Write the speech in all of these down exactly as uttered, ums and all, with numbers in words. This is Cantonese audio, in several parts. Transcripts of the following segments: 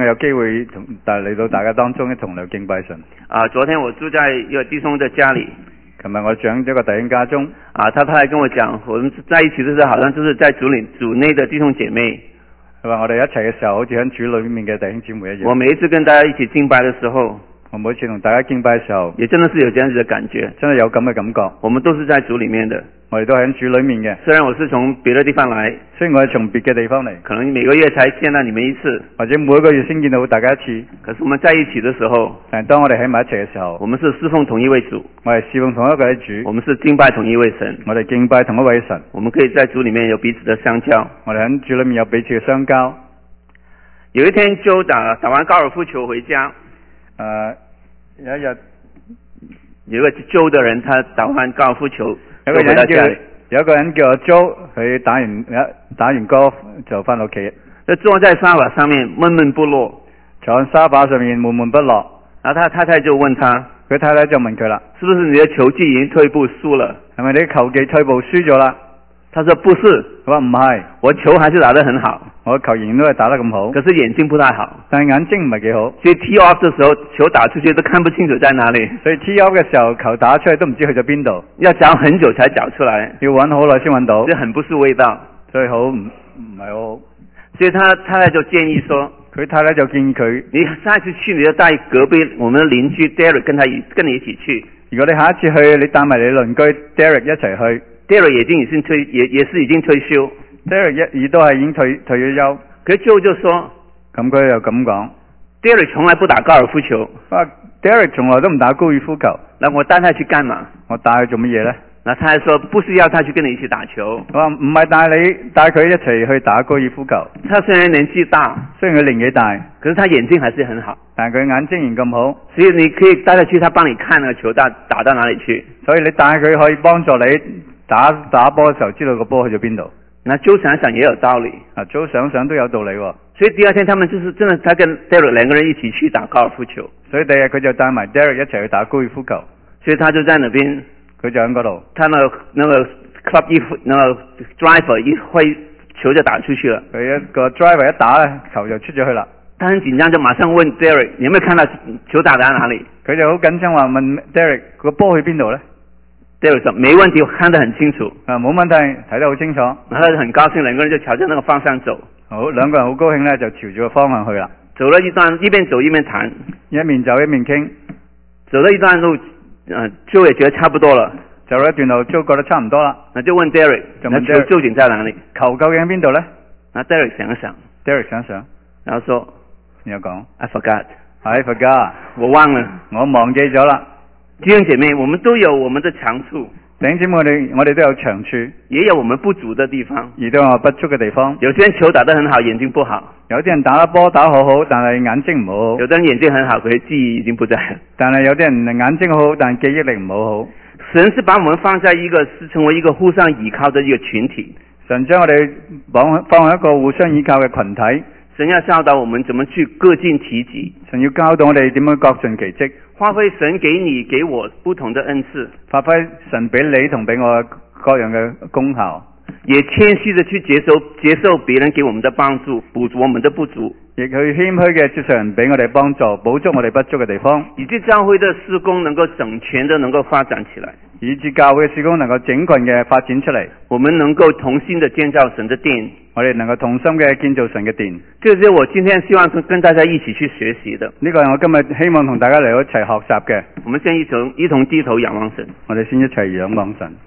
我有機會同大嚟到大家當中一同嚟敬拜神。 啊，昨天我住在一個弟兄的家裏， 琴日我長咗個弟兄家中， 啊，他他來跟我講，我們在一起的時候，好像就是在主裏主內的弟兄姐妹。 佢話我哋一齊嘅時候，好似喺主裏面嘅弟兄姊妹一樣。 我每一次跟大家一起敬拜的時候， 我每次同大家敬拜嘅時候， 也真的是有這樣子的感覺， 真係有咁嘅感覺。 我們都是在主裏面的， 我哋都喺主裏面嘅。 雖然我是從別的地方來， 雖然我係從別嘅地方嚟， 可能每個月才見到你們一次， 或者每一個月先見到大家一次， 可是我們在一起的時候， 但係當我哋喺埋一齊嘅時候， 我們是侍奉同一位主， 我哋侍奉同一個位主， 我們是敬拜同一位神， 我哋敬拜同一位神， 我們可以在主裏面有彼此的相交， 我哋喺主裏面有彼此嘅相交。 有一天就打打完高爾夫球回家， 誒有一日有一個揪的人，他打完高爾夫球， 有個人叫有一個人叫我 Joe，佢打完打完 golf 就翻屋企， 就坐在沙發上面悶悶不樂， 坐喺沙發上面悶悶不樂。 然後他太太就問他， 佢太太就問佢啦， 是不是你的球技已經退步輸了？ 係咪你球技退步輸咗啦？ 他說不是， 佢話唔係， 我球還是打得很好， 我球仍然都係打得咁好， 可是眼睛不太好， 但係眼睛唔係幾好， 所以 tee off 的時候球打出去都看不清楚在哪裡， 所以 tee off 嘅時候球打出去都唔知去咗邊度， 要找很久才找出來， 要揾好耐先揾到， 這很不是味道， 所以好唔唔係好好。 所以他太太就建議說， 佢太太就建議佢， 你下一次去你就帶隔壁我們的鄰居 Derek 跟他一跟你一起去， 如果你下一次去，你帶埋你鄰居 Derek 一齊去。 Derek 已經已經退也也是已經退休 ，Derek 一亦都係已經退退咗休。 佢就就說， 咁佢又咁講 ，Derek 從來不打高爾夫球， 啊 Derek 從來都唔打高爾夫球。 那我帶他去幹嘛？ 我帶佢做乜嘢呢？ 那他還說不是要他去跟你一起打球， 我話唔係帶你帶佢一齊去打高爾夫球。 他雖然年紀大， 雖然佢年紀大， 可是他眼睛還是很好， 但係佢眼睛仍咁好， 所以你可以帶他去，他幫你看那個球打打到哪裡去。 所以你帶佢可以幫助你打打波嘅時候知道個波去咗邊度。 那周想想也有道理， 啊，周想想都有道理喎。 所以第二天他們就是真的，他跟 Derek 兩個人一起去打高爾夫球。 所以第二日佢就帶埋 Derek 一齊去打高爾夫球。 所以他就在那邊， 佢就喺嗰度。 他那個那個 club 一那個 driver 一揮球就打出去了。 佢一個 driver 一打咧，球就出咗去啦。 他很緊張，就馬上問 Derek，你有沒有看到球打在哪裡？ 佢就好緊張話問 Derek 個波去邊度咧？ Derek 說沒問題，我看得很清楚。 啊，冇問題，睇得好清楚。 然後他就很高興，兩個人就朝着那個方向走。 好，兩個人好高興咧，就朝住個方向去啦。 走了一段，一邊走一邊談， 一面走一面傾。 走了一段路，呃，Joe 也覺得差不多了。 走咗一段路，Joe覺得差唔多啦。 那就問 Derek， 就問 Derek 球究竟在哪裡？ 球究竟喺邊度咧？ 那 Derek 想一想 ，Derek 想一想， 然後說， 然後講 I forgot，I forgot， 我忘了， 我忘記咗啦。 弟兄姐妹，我們都有我們的長處。 弟兄姊妹，我哋我哋都有長處， 也有我們不足的地方， 亦都有不足嘅地方。 有些人球打得很好，眼睛不好； 有啲人打得波打好好，但係眼睛唔好好； 有的人眼睛很好，可是記憶已經不在。 但係有啲人眼睛好好，但記憶力唔好好。 神是把我們放在一個是成為一個互相依靠的一個群體。 神將我哋放放喺一個互相依靠嘅群體。 神要教導我們怎麼去各盡其職。 神要教導我哋點樣各盡其職。 發揮神給你給我不同的恩賜， 發揮神俾你同俾我各樣嘅功效， 也謙虛的去接受接受別人給我們的幫助，補足我們的不足， 亦去謙虛嘅接受人俾我哋幫助，補足我哋不足嘅地方， 以致教會的事工能夠整全的能夠發展起來， 以致教會嘅事工能夠整群嘅發展出嚟， 我們能夠同心的建造神的殿， 我哋能夠同心嘅建造神嘅殿。 這是我今天希望跟大家一起去學習的。 呢個係我今日希望同大家嚟到一齊學習嘅。 我們先一同一同低頭仰望神。 我哋先一齊仰望神。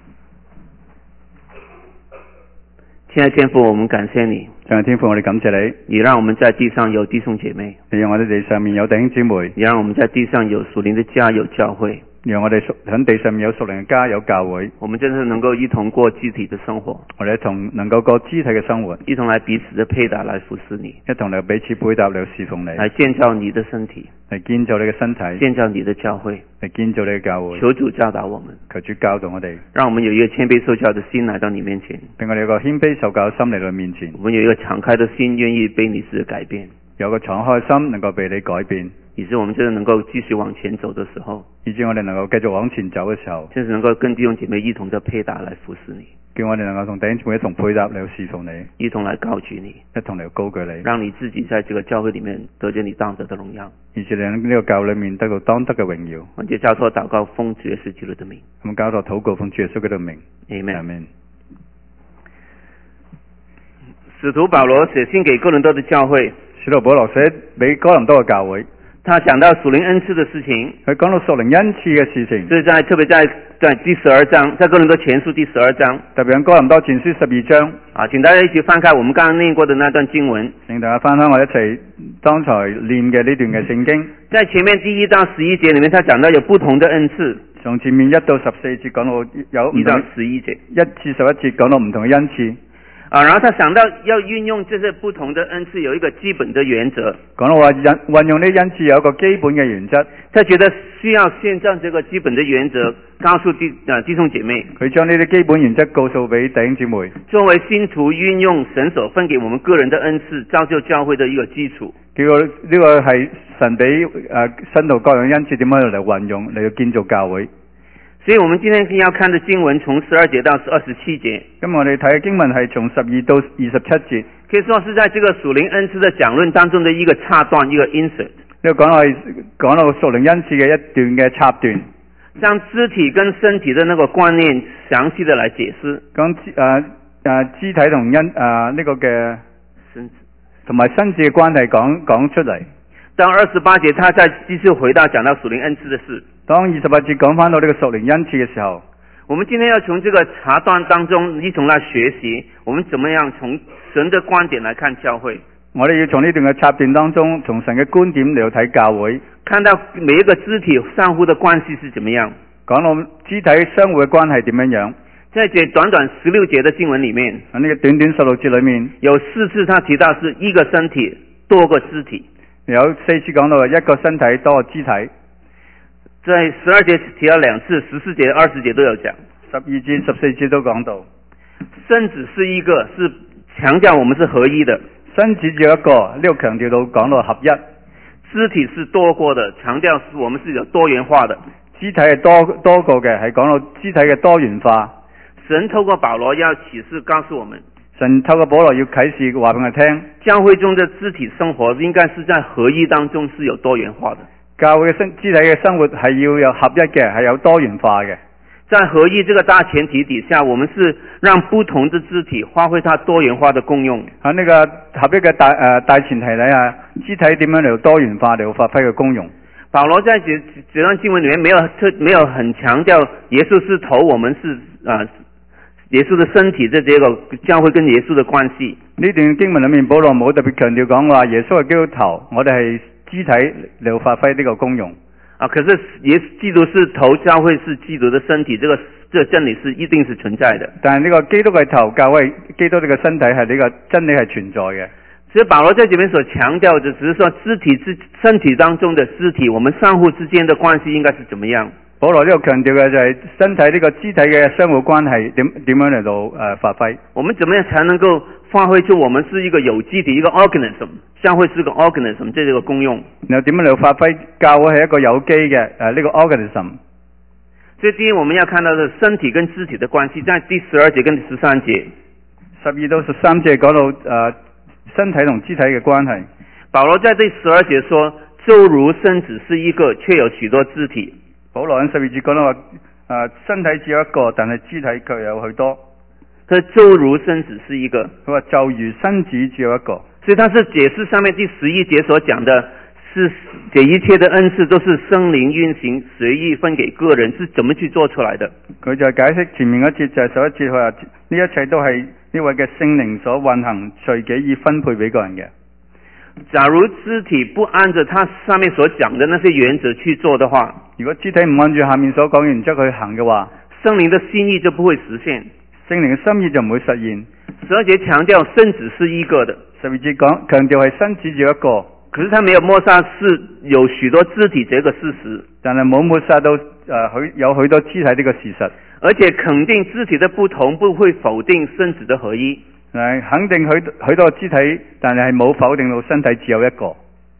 親愛天父，我們感謝你。 親愛天父，我哋感謝你。 你讓我們在地上有弟兄姐妹。 你讓我哋地上面有弟兄姊妹。 你讓我們在地上有屬靈的家，有教會。 讓我哋喺地上面有屬靈嘅家，有教會。 我們真是能夠一同過肢體的生活。 我哋一同能夠過肢體嘅生活， 一同來彼此的配搭，來服侍你。 一同嚟彼此配搭嚟侍奉你， 來建造你的身體， 嚟建造你嘅身體， 建造你的教會， 嚟建造你嘅教會。 求主教導我們， 求主教導我哋， 讓我們有一個謙卑受教的心來到你面前， 俾我哋有個謙卑受教嘅心嚟到面前。 我們有一個敞開的心，願意被你是改變。 有個敞開心能夠被你改變， 以致我們真的能夠繼續往前走的時候， 以致我哋能夠繼續往前走嘅時候， 就是能夠跟弟兄姐妹一同的配搭來服侍你， 叫我哋能夠同弟兄姊妹一同配搭嚟侍奉你， 一同來高舉你， 一同嚟高舉你， 讓你自己在這個教會裏面得見你當得的榮耀， 以致你喺呢個教裏面得到當得嘅榮耀。 我哋交託禱告，奉主耶穌基督的名。 咁交託禱告，奉主耶穌基督嘅名。 Amen。 Amen。 使徒保羅寫信給哥林多的教會， 使徒保羅寫俾哥林多嘅教會， 他講到屬靈恩賜的事情， 佢講到屬靈恩賜嘅事情， 是在特別在在第十二章，在哥林多前書第十二章， 特別喺哥林多前書十二章。 啊，請大家一起翻開我們剛剛念過的那段經文， 請大家翻開我一齊剛才念嘅呢段嘅聖經。 在前面第一到十一節裏面，他講到有不同的恩賜。 從前面一到十四節講到有一到十一節， 一至十一節講到唔同嘅恩賜。 啊，然後他想到要運用這些不同的恩賜，有一個基本的原則。 講到話運運用呢恩賜有一個基本嘅原則， 他覺得需要先將這個基本的原則告訴弟啊弟兄姐妹。 佢將呢啲基本原則告訴俾弟兄姊妹， 作為信徒運用神所分給我們個人的恩賜，造就教會的一個基礎。 叫個呢個係神俾誒信徒各樣恩賜點樣嚟運用嚟到建造教會。 所以我們今天要看的經文從十二節到二十七節。 咁我哋睇嘅經文係從十二到二十七節， 可以說是在這個屬靈恩賜的講論當中的一個插段，一個 insert。 呢個講係講到屬靈恩賜嘅一段嘅插段， 將肢體跟身體的那個觀念詳細的來解釋。 講誒誒肢體同恩誒呢個嘅身同埋身子嘅關係講講出嚟。 到二十八節，他再繼續回到講到屬靈恩賜的事。 當二十八節講翻到呢個屬靈恩賜嘅時候， 我們今天要從這個插段當中一同來學習，我們怎麼樣從神的觀點來看教會。 我哋要從呢段嘅插段當中，從神嘅觀點嚟到睇教會， 看到每一個肢體相互的關係是怎麼樣。 講到肢體相互嘅關係點樣樣。 在這短短十六節的經文裏面， 喺呢個短短十六節裏面， 有四次他提到是一個身體多個肢體。 有四次講到一個身體多個肢體， 在十二節提到兩次，十四節、二十節都有講。 十二節、十四節都講到， 身子是一個，是強調我們是合一的。 身子只有一個，呢個強調到講到合一。 肢體是多個的，強調是我們是有多元化的。 肢體係多多個嘅，係講到肢體嘅多元化。 神透過保羅要啟示告訴我們。 神透過保羅要啟示話俾我聽， 教會中的肢體生活應該是在合一當中是有多元化的。 教會嘅身肢體嘅生活係要有合一嘅，係有多元化嘅。 在合一這個大前提底下，我們是讓不同的肢體發揮它多元化的功用。 喺呢個合一嘅大誒、呃、大前提底下，肢體點樣嚟到多元化嚟到發揮嘅功用？ 保羅在這這段經文裏面沒有特沒有很強調耶穌是頭，我們是啊。呃耶穌的身體，這這個教會跟耶穌的關係。呢段經文裏面，保羅冇特別強調講話耶穌係基督頭，我哋係肢體嚟發揮呢個功用。 啊，可是耶穌基督是頭，教會是基督的身體，這個這個真理是一定是存在的。 但係呢個基督係頭，教會基督呢個身體係呢個真理係存在嘅。 所以保羅在這邊所強調的，只是說肢體之身體當中的肢體，我們相互之間的關係應該是怎麼樣？ 保羅呢個強調嘅就係身體呢個肢體嘅相互關係點點樣嚟到誒發揮？ 我們怎麼樣才能夠發揮出我們是一個有機體一個 organism， 教會是個 organism， 這個功用。 然後點樣嚟到發揮教會係一個有機嘅誒呢個 organism？ 所以第一我們要看到的身體跟肢體的關係，在第十二節跟第十三節， 十二到十三節講到誒、呃、身體同肢體嘅關係。 保羅在第十二節說，就如身子是一個，卻有許多肢體。 保羅喺十二節講到話，誒、呃、身體只有一個，但係肢體卻有許多。 佢就如身子是一個， 佢話就如身子只有一個。 所以他是解釋上面第十一節所講的，是這一切的恩賜都是聖靈運行隨意分給個人，是怎麼去做出來的？佢就係解釋前面一節就係十一節，佢話呢一切都係呢位嘅聖靈所運行隨己意分配俾個人嘅。 假如肢體不按着他上面所講的那些原則去做的話， 如果肢體唔按住下面所講原則去行嘅話， 聖靈的心意就不會實現， 聖靈嘅心意就唔會實現。 十二節強調身子是一個的， 十二節講強調係身子只有一個， 可是他沒有抹殺是有許多肢體這個事實， 但係冇抹殺到誒許、呃、有許多肢體呢個事實， 而且肯定肢體的不同不會否定身子的合一。誒， 肯定許許多肢體，但係係冇否定到身體只有一個。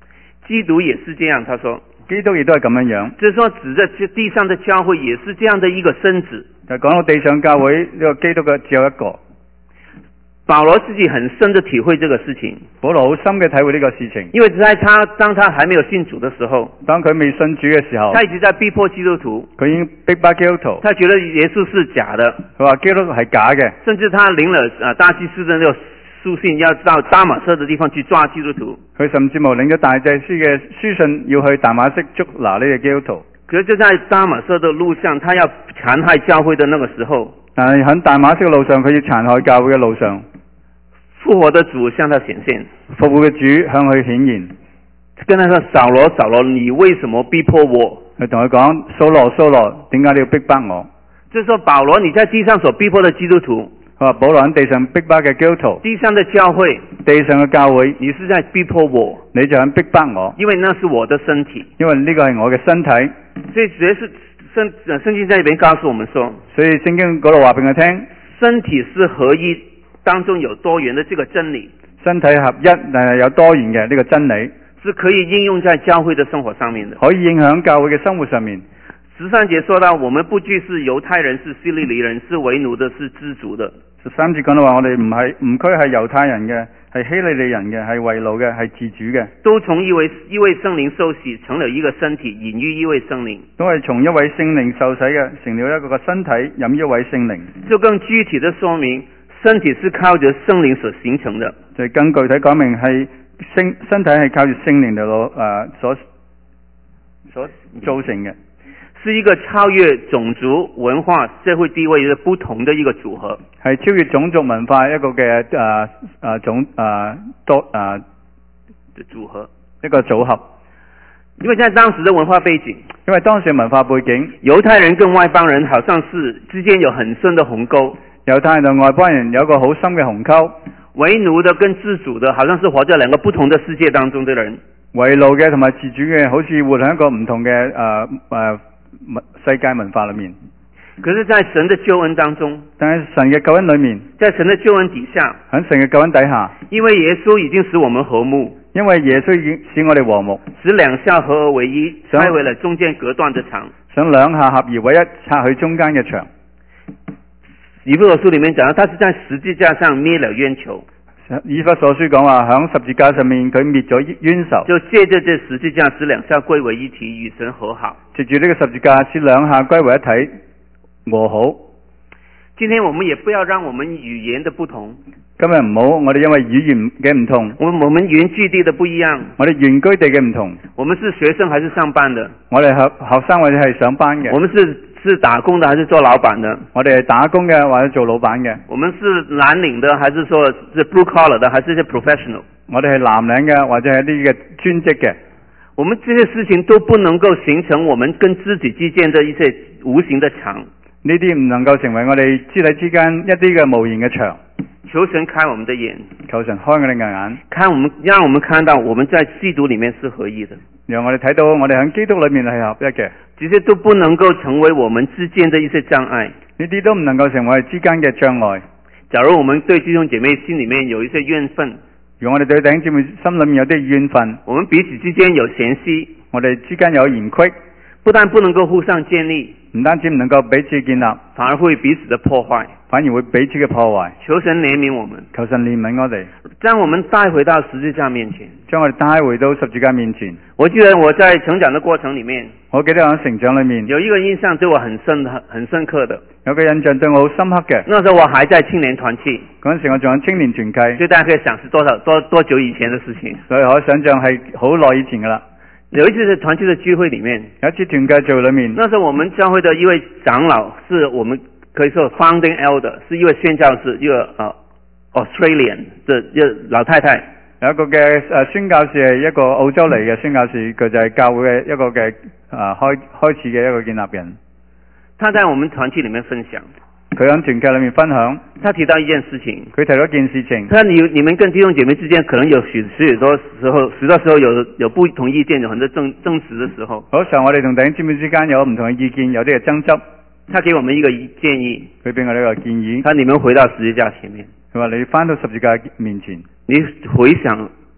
基督也是这样，他說基督亦都係咁樣樣。 就是說指着地上的教會也是這樣的一個身子。 就講到地上教會呢個基督嘅只有一個。 保羅自己很深的體會這個事情， 保羅好深嘅體會呢個事情， 因為在他當他還沒有信主的時候， 當佢未信主嘅時候， 他一直在逼迫基督徒， 佢已經逼迫基督徒， 他覺得耶穌是假的， 佢話基督係假嘅， 甚至他領了啊大祭司的那個書信，要到大馬色的地方去抓基督徒， 佢甚至乎領咗大祭司嘅書信，要去大馬色捉拿呢個基督徒。 可是就在大馬色的路上，他要殘害教會的那個時候， 但係喺大馬色嘅路上，佢要殘害教會嘅路上， 復活的主向他顯現， 復活嘅主向佢顯現， 跟他說：掃羅掃羅，你為什麼逼迫我？ 佢同佢講：掃羅掃羅，點解你要逼迫我？ 就是說保羅你在地上所逼迫的基督徒， 佢話保羅喺地上逼迫嘅基督徒， 地上的教會， 地上嘅教會， 你是在逼迫我， 你就喺逼迫我， 因為那是我的身體， 因為呢個係我嘅身體。 所以主要是聖聖經在這邊告訴我們說， 所以聖經嗰度話俾佢聽， 身體是合一，當中有多元的這個真理， 身體合一但係有多元嘅呢個真理， 是可以應用在教會的生活上面的， 可以影響教會嘅生活上面。 十三節說到，我們不拘是猶太人，是希利尼人，是為奴的，是知足的。 十三節講到話，我哋唔係唔拘係猶太人嘅，係希利尼人嘅，係為奴嘅，係自主嘅， 都從一位一位聖靈受洗，成了一個身體，飲於一位聖靈。 都係從一位聖靈受洗嘅，成了一個個身體，飲一位聖靈。 就更具體的說明，身體是靠着聖靈所形成的。 就更具體講明係聖身體係靠住聖靈嚟攞誒所所造成嘅。 是一個超越種族、文化、社會地位的不同的一個組合， 係超越種族文化一個嘅誒誒種誒多誒的組合， 一個組合。 因為在當時的文化背景， 因為當時文化背景， 猶太人跟外邦人好像是之間有很深的鴻溝， 猶太人同外邦人有一個好深嘅鴻溝， 為奴的跟自主的，好像是活在兩個不同的世界當中的人， 為奴嘅同埋自主嘅，好似活喺一個唔同嘅誒誒世界文化裏面。 可是在神的救恩當中， 但係神嘅救恩裏面， 在神的救恩底下， 喺神嘅救恩底下，因為耶穌已經使我們和睦， 因為耶穌已經使我哋和睦， 使兩下合而為一，拆毀了中間隔斷的牆， 想兩下合而為一，拆去中間嘅牆。 以弗所書裏面講到，他是在十字架上滅了冤仇。 以弗所書講話響十字架上面佢滅咗冤仇， 就借着這十字架使兩下歸為一體，與神和好。 藉住呢個十字架使兩下歸為一體，和好。 今天我們也不要讓我們語言的不同， 今日唔好我哋因為語言嘅唔同， 我我們原居地的不一樣， 我哋原居地嘅唔同， 我們是學生還是上班的， 我哋學學生或者係上班嘅， 我們是是打工的還是做老闆的， 我哋係打工嘅或者做老闆嘅， 我們是藍領的還是說是 blue collar 的還是一些 professional， 我哋係藍領嘅或者係啲嘅專職嘅， 我們這些事情都不能夠形成我們跟肢體之間的一些無形的牆， 呢啲唔能夠成為我哋肢體之間一啲嘅無形嘅牆。 求神開我們的眼， 求神開我哋嘅眼， 看我們，讓我們看到我們在基督裏面是合一的， 讓我哋睇到我哋喺基督裏面係合一嘅。 這些都不能夠成為我們之間的一些障礙， 呢啲都唔能夠成為之間嘅障礙。 假如我們對弟兄姐妹心裏面有一些怨憤， 如果我哋對弟兄姐妹心裏面有啲怨憤， 我們彼此之間有嫌隙， 我哋之間有嫌隙， 不但不能夠互相建立， 唔單止唔能夠彼此建立， 反而會彼此的破壞， 反而會彼此嘅破壞。 求神憐憫我們， 求神憐憫我哋， 將我們帶回到十字架面前， 將我哋帶回到十字架面前。 我記得我在成長的過程裏面， 我記得喺成長裏面有一個印象對我很深很很深刻的， 有個印象對我好深刻嘅。 那時候我還在青年團契， 嗰陣時我仲喺青年團契， 所以大家可以想是多少多多久以前的事情， 所以可想象係好耐以前噶啦。 有一次在團契的聚會裏面， 有一次團契聚會裏面， 那時候我們教會的一位長老，是我們可以說 founding elder， 是一位宣教士，一個呃 Australian 的一個老太太。 有一個嘅誒宣教士係一個澳洲嚟嘅宣教士，佢就係教會嘅一個嘅誒開開始嘅一個建立人。 他在我們團契裏面分享， 佢喺團契裏面分享， 他提到一件事情， 佢提到一件事情， 他你你們跟弟兄姐妹之間可能有許許多時候，許多時候有有不同意見，有很多爭爭執的時候。 好時候我哋同弟兄姊妹之間有唔同嘅意見，有啲嘅爭執。 他給我們一個建議， 佢俾我呢個建議， 他你們回到十字架前面， 佢話你翻到十字架面前， 你回想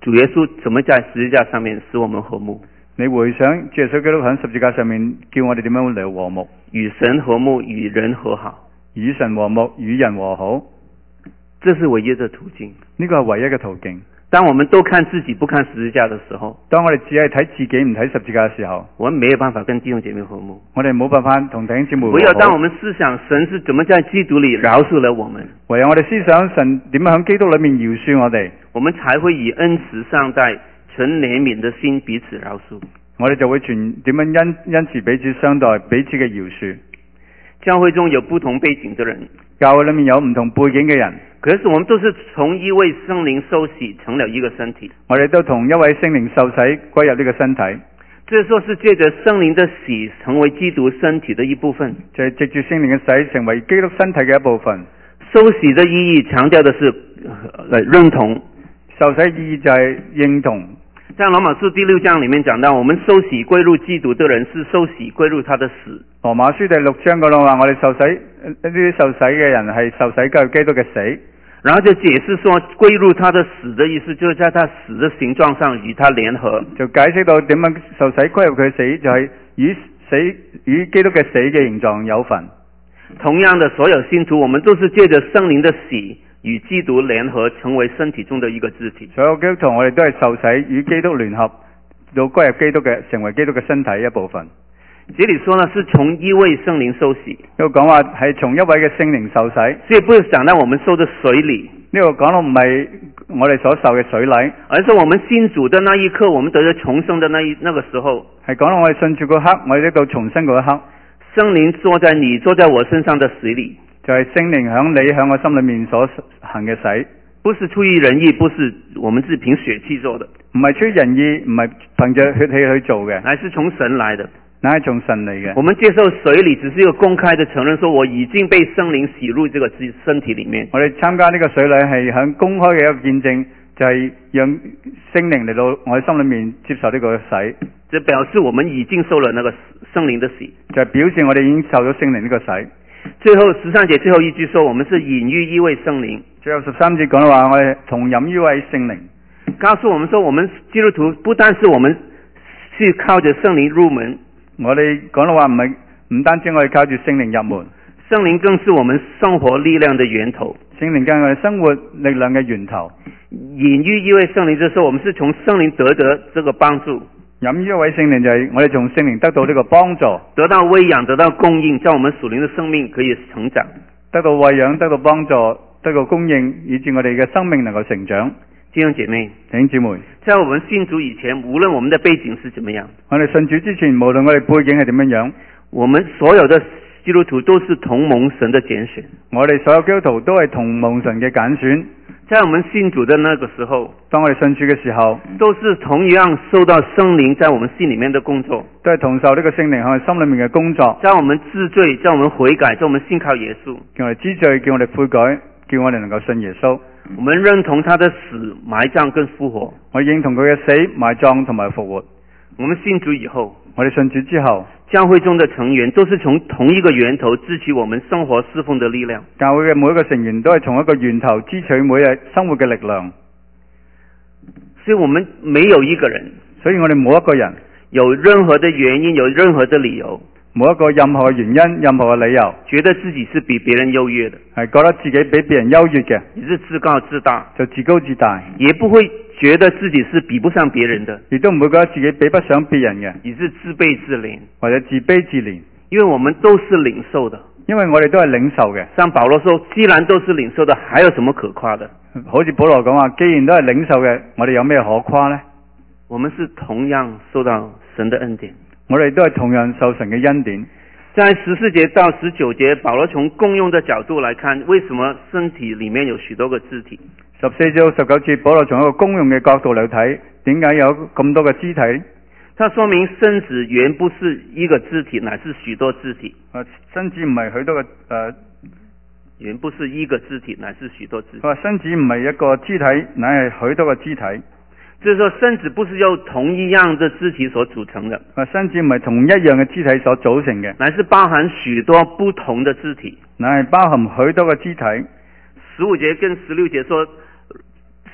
主耶穌怎麼在十字架上面使我們和睦？ 你回想主耶穌基督喺十字架上面叫我哋點樣嚟和睦？ 與神和睦，與人和好。 與神和睦，與人和好， 這是唯一的途徑。 呢個係唯一嘅途徑。 當我們都看自己不看十字架的時候， 當我哋只係睇自己唔睇十字架嘅時候， 我們沒有辦法跟弟兄姐妹和睦。 我哋冇辦法同弟兄姊妹和好。 唯有當我們思想神是怎麼在基督裏饒恕了我們， 唯有我哋思想神點樣喺基督裏面饒恕我哋， 我們才會以恩慈相待、存憐憫的心彼此饒恕。 我哋就會全點樣恩恩慈彼此相待，彼此嘅饒恕。 教會中有不同背景的人， 教會裏面有唔同背景嘅人， 可是我們都是從一位聖靈受洗成了一個身體。 我哋都同一位聖靈受洗歸入呢個身體。 這說是借着聖靈的洗成為基督身體的一部分， 就係藉住聖靈嘅洗成為基督身體嘅一部分。 受洗的意義強調的是呃認同， 受洗意義就係認同。 在羅馬書第六章裏面講到，我們受洗歸入基督的人是受洗歸入他的死。 羅馬書第六章嗰度話，我哋受洗呢啲受洗嘅人係受洗歸入基督嘅死。 然後就解釋說，歸入他的死的意思，就是在他死的形狀上與他聯合。 就解釋到點樣受洗歸入佢死，就係、是、與死與基督嘅死嘅形狀有份。 同樣的，所有信徒，我們都是借着聖靈的洗與基督聯合，成為身體中的一個肢體。 所有基督徒，我哋都係受洗與基督聯合，到歸入基督嘅，成為基督嘅身體一部分。 這裏說呢，是從一位聖靈受洗。 呢個講話係從一位嘅聖靈受洗， 所以不是講到我們受的水禮。 呢個講到唔係我哋所受嘅水禮， 而是我們信主的那一刻，我們得咗重生的那一那個時候， 係講到我哋信主嗰刻，我哋得到重生嗰一刻。 聖靈坐在你坐在我身上的洗禮， 就係聖靈響你響我心裏面所行嘅洗， 不是出於人意，不是我們自憑血氣做的， 唔係出於人意，唔係憑着血氣去做嘅， 乃是從神來的。 乃係從神嚟嘅。 我們接受水禮只是一個公開的承認，說我已經被聖靈洗入這個身體裏面。 我哋參加呢個水禮係響公開嘅一個見證，就係、是、讓聖靈嚟到我哋心裏面接受呢個洗。 這表示我們已經受了那個聖靈的洗， 就係表示我哋已經受咗聖靈呢個洗。 最後十三節最後一句說，我們是飲於一位聖靈。 最後十三節講到話，我哋同飲於一位聖靈， 告訴我們說，我們基督徒不單是我們是靠着聖靈入門。 我哋講到話唔係唔單止我哋靠住聖靈入門， 聖靈更是我們生活力量的源頭。 聖靈更係我哋生活力量嘅源頭。 飲於一位聖靈，就是說我們是從聖靈得着這個幫助。 飲於一位聖靈就係我哋從聖靈得到呢個幫助， 得到餵養，得到供應，叫我們屬靈的生命可以成長。 得到餵養，得到幫助，得到供應，以致我哋嘅生命能夠成長。 弟兄姐妹， 弟兄姊妹， 在我們信主以前，無論我們的背景是怎麼樣， 我哋信主之前，無論我哋背景係點樣樣， 我們所有的基督徒都是同蒙神的揀選。 我哋所有基督徒都係同蒙神嘅揀選。 在我們信主的那個時候， 當我哋信主嘅時候， 都是同樣受到聖靈在我們心裏面的工作， 都係同受呢個聖靈喺我哋心裏面嘅工作。 在我們治罪，在我們悔改，在我們信靠耶穌， 叫我哋知罪，叫我哋悔改，叫我哋能夠信耶穌。 我們認同他的死、埋葬跟復活。 我認同佢嘅死、埋葬同埋復活。 我們信主以後， 我哋信主之後， 教會中的成員都是從同一個源頭支取我們生活侍奉的力量。 教會嘅每一個成員都係從一個源頭支取每日生活嘅力量。 所以我們沒有一個人， 所以我哋冇一個人有任何的原因，有任何的理由， 冇一個任何嘅原因、任何嘅理由， 覺得自己是比別人優越的， 係覺得自己比別人優越嘅， 也是自高自大， 就自高自大， 也不會覺得自己是比不上別人的， 亦都唔會覺得自己比不上別人嘅， 也是自卑自憐， 或者自卑自憐。 因為我們都是領受的， 因為我哋都係領受嘅。 像保羅說，既然都是領受的，還有什麼可誇的？ 好似保羅講話，既然都係領受嘅，我哋有咩可誇呢？ 我們是同樣受到神的恩典， 我哋都係同樣受神嘅恩典。 在十四節到十九節，保羅從共用的角度來看，為什麼身體裏面有許多個肢體？ 十四至十九節，保羅從一個公用嘅角度嚟睇，點解有咁多個肢體？ 他說明身子原不是一個肢體，乃是許多肢體。 啊，身子唔係許多個誒、呃， 原不是一個肢體，乃是許多肢體。 佢話身子唔係一個肢體，乃係許多個肢體。 就是說，身子不是由同一樣的肢體所組成的。 啊，身子唔係同一樣嘅肢體所組成嘅， 乃是包含許多不同的肢體。 乃係包含許多個肢體。 十五節跟十六節說，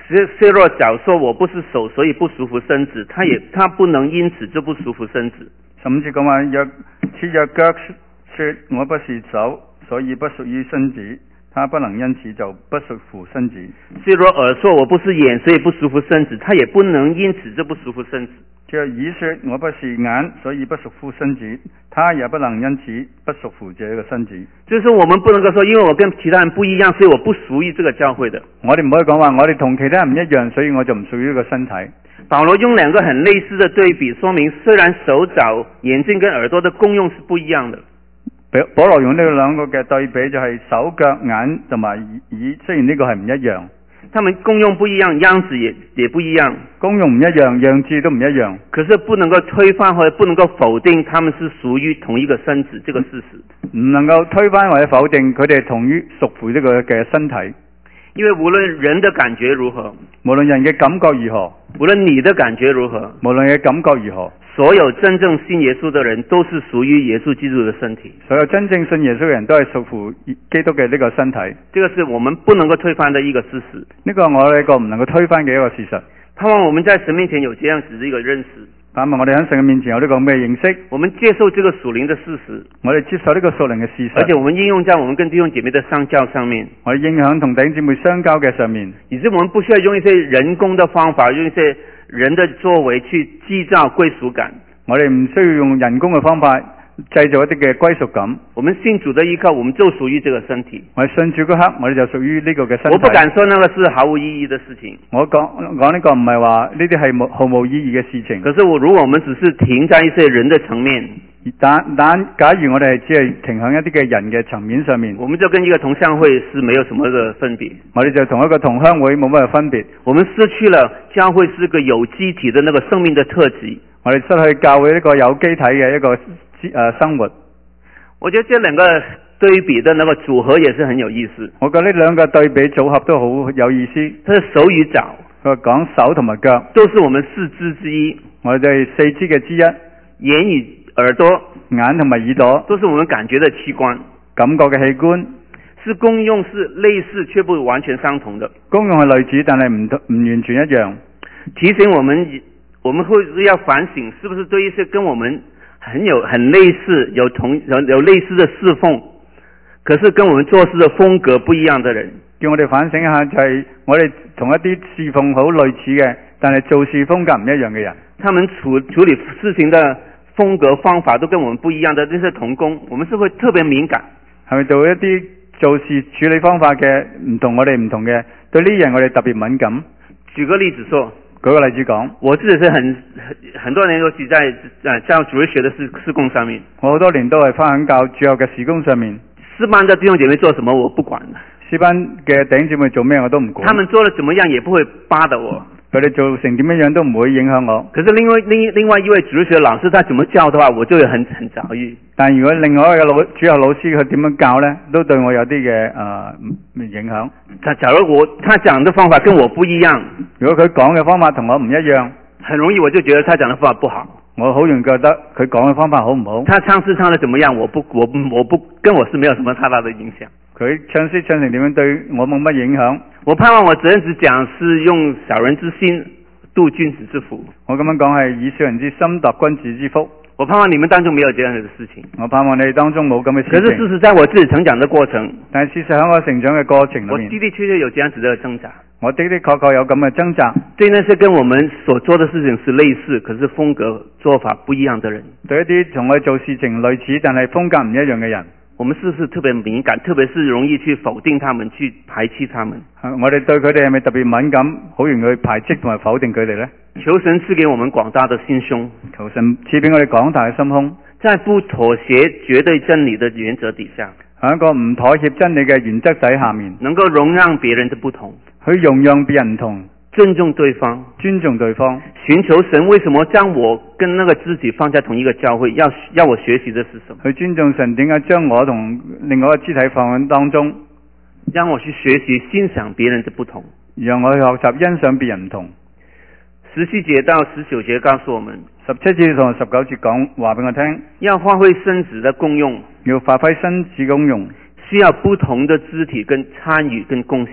虽虽若腳說我不是手，所以不屬乎身子，他也他不能因此就不屬乎身子。 十五節講話，若切若腳說我不是手，所以不屬於身子，他不能因此就不屬乎身子。 雖若耳說我不是眼，所以不屬乎身子，他也不能因此就不屬乎身子。 若耳說我不是眼，所以不屬乎身子，他也不能因此不屬乎這個身子。 就是我們不能夠說，因為我跟其他人不一樣，所以我不屬於這個教會的。 我哋唔可以講話，我哋同其他人唔一樣，所以我就唔屬於呢個身體。 保羅用兩個很類似的對比，說明雖然手腳、眼睛跟耳朵的功用是不一樣的。 保羅用呢兩個嘅對比，就係手腳眼同埋耳，雖然呢個係唔一樣。 他們功用不一樣，樣子也也不一樣， 功用唔一樣，樣子都唔一樣。 可是不能夠推翻或者不能夠否定，他們是屬於同一個身子，這個事實。 唔能夠推翻或者否定，佢哋同於屬乎呢個嘅身體。 因為無論人的感覺如何， 無論人嘅感覺如何， 無論你的感覺如何， 無論你嘅感覺如何， 所有真正信耶穌的人都是屬於耶穌基督的身體。 所有真正信耶穌嘅人都係屬乎基督嘅呢個身體。 這個是我們不能夠推翻的一個事實。 呢個我哋一個唔能夠推翻嘅一個事實。 盼望我們在神面前有這樣子的一個認識。 盼望我哋喺神嘅面前有呢個咁嘅認識。 我們接受這個屬靈的事實。 我哋接受呢個屬靈嘅事實。 而且我們應用在我們跟弟兄姐妹的相交上面。 我哋影響同弟兄姊妹相交嘅上面。 以致我們不需要用一些人工的方法，用一些人的作為去製造歸屬感。 我哋唔需要用人工嘅方法製造一啲嘅歸屬感。 我們信主的依靠，我們就屬於這個身體。 我哋信主嗰刻，我哋就屬於呢個嘅身體。 我不敢說那個是毫無意義的事情。 我講講呢個唔係話呢啲係毫無意義嘅事情。 可是我如果我們只是停在一些人的層面， 但但假如我哋係只係停喺一啲嘅人嘅層面上面， 我們就跟一個同鄉會是沒有什麼的分別。 我哋就同一個同鄉會冇乜嘅分別。 我們失去了教會是個有機體的那個生命的特質。 我哋失去教會呢個有機體嘅一個誒、呃、生活。 我覺得這兩個對比的那個組合也是很有意思。 我覺得呢兩個對比組合都好有意思。 它是手與腳， 佢講手同埋腳都是我們四肢之一。 我哋四肢嘅之一。 眼與耳朵， 眼同埋耳朵都是我們感覺的器官， 感覺嘅器官。 是功用是類似卻不完全相同的。 功用係類似，但係唔唔完全一樣。 提醒我們，我們會要反省，是不是對一些跟我們很有很類似、有同有有類似的侍奉，可是跟我們做事的風格不一樣的人， 叫我哋反省一下，就係我哋同一啲侍奉好類似嘅，但係做事風格唔一樣嘅人， 他們處處理事情的風格方法都跟我們不一樣的那些同工，我們是會特別敏感。 係咪做一啲做事處理方法嘅唔同我哋唔同嘅，對呢樣我哋特別敏感。 舉個例子說， 舉個例子講， 我自己是很很多年都是在呃教主日學的事事工上面。 我好多年都係翻響教主學嘅事工上面。 詩班的弟兄姐妹做什麼我不管， 詩班嘅弟兄姐妹做咩我都唔管。 他們做得怎麼樣也不會巴得我。 佢哋做成點樣樣都唔會影響我。 可是另外另另外一位主日學老師他怎麼教的話，我就會很很着意。 但如果另外一個老主學老師佢點樣教呢，都對我有啲嘅誒影響。 他假如我他講的方法跟我不一樣， 如果佢講嘅方法同我唔一樣， 很容易我就覺得他講的方法不好。 我好容易覺得佢講嘅方法好唔好。 他唱詩唱得怎麼樣，我不我不我不跟我是沒有什麼太大的影響。 佢唱詩唱成點樣對我冇乜影響。 我盼望我這樣子講是用小人之心度君子之腹。 我咁樣講係以小人之心度君子之腹。 我盼望你們當中沒有這樣的事情。 我盼望你當中冇咁嘅事情。 可是事實在我自己成長的過程， 但係事實喺我成長嘅過程裏面， 我的的確確有這樣子的掙扎。 我的的確確有咁嘅掙扎。 對那些跟我們所做的事情是類似，可是風格做法不一樣的人， 對一啲同我做事情類似，但係風格唔一樣嘅人， 我們是不是特別敏感，特別是容易去否定他們，去排斥他們？ 我哋對佢哋係咪特別敏感，好容易去排斥同埋否定佢哋呢？ 求神賜給我們廣大的心胸， 求神賜俾我哋廣大嘅心胸， 在不妥協絕對真理的原則底下， 喺一個唔妥協真理嘅原則底下面， 能夠容讓別人的不同， 去容讓別人唔同， 尊重對方， 尊重對方， 尋求神為什麼將我跟那個肢體放在同一個教會，要要我學習的是什麼？ 去尊重神點解將我同另外一個肢體放喺當中， 讓我去學習欣賞別人的不同， 讓我去學習欣賞別人唔同。 十七節到十九節告訴我們， 十七節同十九節講話俾我聽， 要發揮身子的功用， 要發揮身子功用， 需要不同的肢體跟參與跟貢獻，